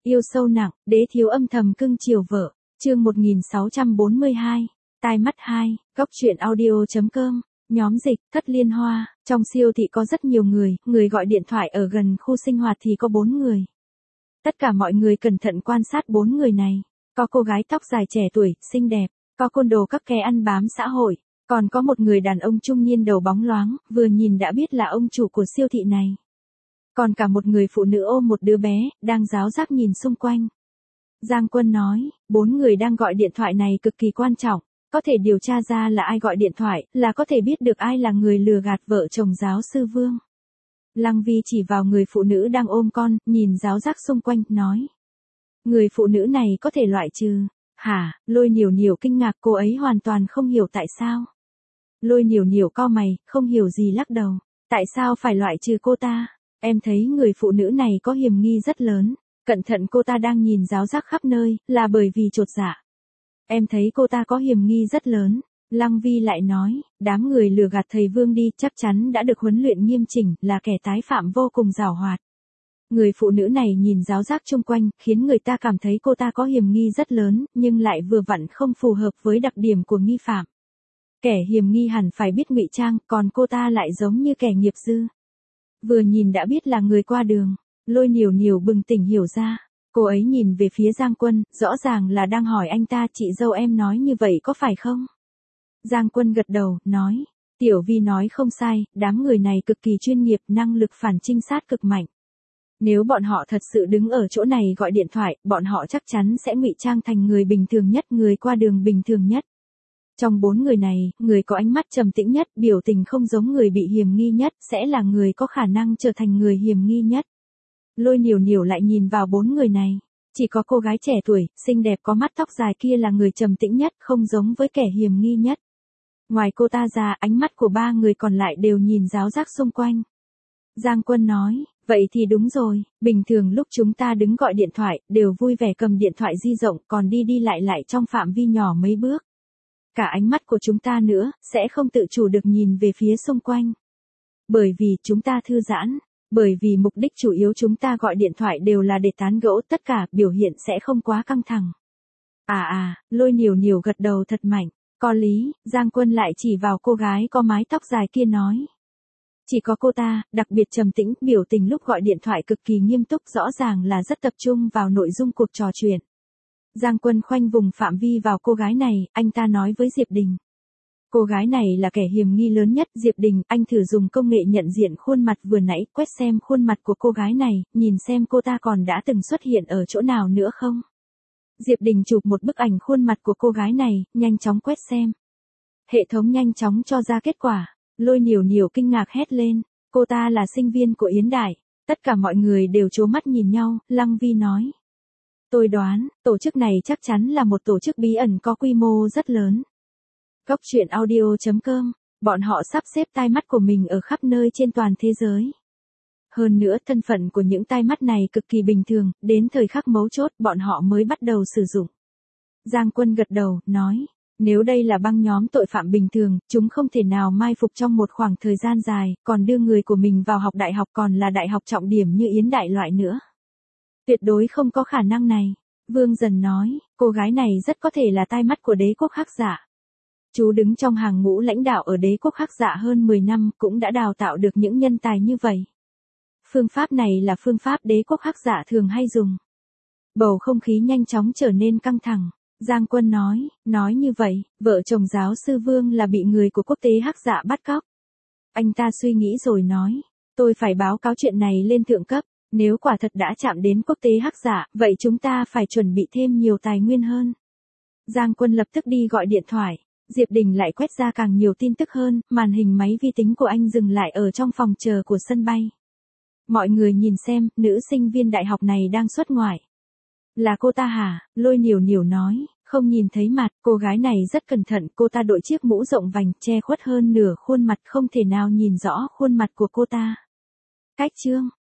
Yêu sâu nặng, đế thiếu âm thầm cưng chiều vợ. Chương 1642. Tai mắt 2, góc truyện audio.com. Nhóm dịch, Thất Liên Hoa. Trong siêu thị có rất nhiều người gọi điện thoại ở gần khu sinh hoạt thì có 4 người. Tất cả mọi người cẩn thận quan sát 4 người này. Có cô gái tóc dài trẻ tuổi, xinh đẹp. Có côn đồ các kẻ ăn bám xã hội. Còn có một người đàn ông trung niên đầu bóng loáng, vừa nhìn đã biết là ông chủ của siêu thị này. Còn cả một người phụ nữ ôm một đứa bé, đang ráo rác nhìn xung quanh. Giang Quân nói, 4 người đang gọi điện thoại này cực kỳ quan trọng. Có thể điều tra ra là ai gọi điện thoại, là có thể biết được ai là người lừa gạt vợ chồng giáo sư Vương. Lăng Vi chỉ vào người phụ nữ đang ôm con, nhìn ráo rác xung quanh, nói. Người phụ nữ này có thể loại trừ. Hả? Lôi Niểu Niểu kinh ngạc, cô ấy hoàn toàn không hiểu tại sao. Lôi Niểu Niểu cau mày, không hiểu gì lắc đầu. Tại sao phải loại trừ cô ta? Em thấy người phụ nữ này có hiểm nghi rất lớn. Cẩn thận cô ta đang nhìn ráo rác khắp nơi, là bởi vì chột dạ. Em thấy cô ta có hiểm nghi rất lớn. Lăng Vi lại nói, đám người lừa gạt thầy Vương đi chắc chắn đã được huấn luyện nghiêm chỉnh, là kẻ tái phạm vô cùng giàu hoạt. Người phụ nữ này nhìn ráo rác chung quanh, khiến người ta cảm thấy cô ta có hiểm nghi rất lớn, nhưng lại vừa vặn không phù hợp với đặc điểm của nghi phạm. Kẻ hiểm nghi hẳn phải biết ngụy trang, còn cô ta lại giống như kẻ nghiệp dư. Vừa nhìn đã biết là người qua đường. Lôi Niểu Niểu bừng tỉnh hiểu ra. Cô ấy nhìn về phía Giang Quân, rõ ràng là đang hỏi anh ta, chị dâu em nói như vậy có phải không? Giang Quân gật đầu, nói. Tiểu Vi nói không sai, đám người này cực kỳ chuyên nghiệp, năng lực phản trinh sát cực mạnh. Nếu bọn họ thật sự đứng ở chỗ này gọi điện thoại, bọn họ chắc chắn sẽ ngụy trang thành người bình thường nhất, người qua đường bình thường nhất. Trong 4 người này, người có ánh mắt trầm tĩnh nhất, biểu tình không giống người bị hiểm nghi nhất, sẽ là người có khả năng trở thành người hiểm nghi nhất. Lôi Niểu Niểu lại nhìn vào 4 người này. Chỉ có cô gái trẻ tuổi, xinh đẹp có mắt tóc dài kia là người trầm tĩnh nhất, không giống với kẻ hiểm nghi nhất. Ngoài cô ta ra, ánh mắt của 3 người còn lại đều nhìn ráo rác xung quanh. Giang Quân nói, vậy thì đúng rồi, bình thường lúc chúng ta đứng gọi điện thoại, đều vui vẻ cầm điện thoại di động, còn đi đi lại trong phạm vi nhỏ mấy bước. Cả ánh mắt của chúng ta nữa, sẽ không tự chủ được nhìn về phía xung quanh. Bởi vì chúng ta thư giãn. Bởi vì mục đích chủ yếu chúng ta gọi điện thoại đều là để tán gẫu, tất cả biểu hiện sẽ không quá căng thẳng. Lôi Niểu Niểu gật đầu thật mạnh. Có lý, Giang Quân lại chỉ vào cô gái có mái tóc dài kia nói. Chỉ có cô ta, đặc biệt trầm tĩnh, biểu tình lúc gọi điện thoại cực kỳ nghiêm túc, rõ ràng là rất tập trung vào nội dung cuộc trò chuyện. Giang Quân khoanh vùng phạm vi vào cô gái này, anh ta nói với Diệp Đình. Cô gái này là kẻ hiểm nghi lớn nhất. Diệp Đình, anh thử dùng công nghệ nhận diện khuôn mặt vừa nãy, quét xem khuôn mặt của cô gái này, nhìn xem cô ta còn đã từng xuất hiện ở chỗ nào nữa không. Diệp Đình chụp một bức ảnh khuôn mặt của cô gái này, nhanh chóng quét xem. Hệ thống nhanh chóng cho ra kết quả. Lôi Niểu Niểu kinh ngạc hét lên, cô ta là sinh viên của Yến Đại. Tất cả mọi người đều trố mắt nhìn nhau. Lăng Vi nói. Tôi đoán, tổ chức này chắc chắn là một tổ chức bí ẩn có quy mô rất lớn. Góc truyện audio.com, bọn họ sắp xếp tai mắt của mình ở khắp nơi trên toàn thế giới. Hơn nữa, thân phận của những tai mắt này cực kỳ bình thường, đến thời khắc mấu chốt bọn họ mới bắt đầu sử dụng. Giang Quân gật đầu, nói, nếu đây là băng nhóm tội phạm bình thường, chúng không thể nào mai phục trong một khoảng thời gian dài, còn đưa người của mình vào học đại học còn là đại học trọng điểm như Yến Đại loại nữa. Tuyệt đối không có khả năng này. Vương Dần nói, cô gái này rất có thể là tai mắt của đế quốc Hắc Dạ. Chú đứng trong hàng ngũ lãnh đạo ở đế quốc Hắc Dạ hơn 10 năm, cũng đã đào tạo được những nhân tài như vậy. Phương pháp này là phương pháp đế quốc Hắc Dạ thường hay dùng. Bầu không khí nhanh chóng trở nên căng thẳng. Giang Quân nói như vậy, vợ chồng giáo sư Vương là bị người của quốc tế Hắc Dạ bắt cóc. Anh ta suy nghĩ rồi nói, tôi phải báo cáo chuyện này lên thượng cấp, nếu quả thật đã chạm đến quốc tế Hắc Dạ, vậy chúng ta phải chuẩn bị thêm nhiều tài nguyên hơn. Giang Quân lập tức đi gọi điện thoại. Diệp Đình lại quét ra càng nhiều tin tức hơn, màn hình máy vi tính của anh dừng lại ở trong phòng chờ của sân bay. Mọi người nhìn xem, nữ sinh viên đại học này đang xuất ngoại. Là cô ta hả? Lôi Niểu Niểu nói, không nhìn thấy mặt, cô gái này rất cẩn thận, cô ta đội chiếc mũ rộng vành, che khuất hơn nửa khuôn mặt, không thể nào nhìn rõ khuôn mặt của cô ta. Cách chương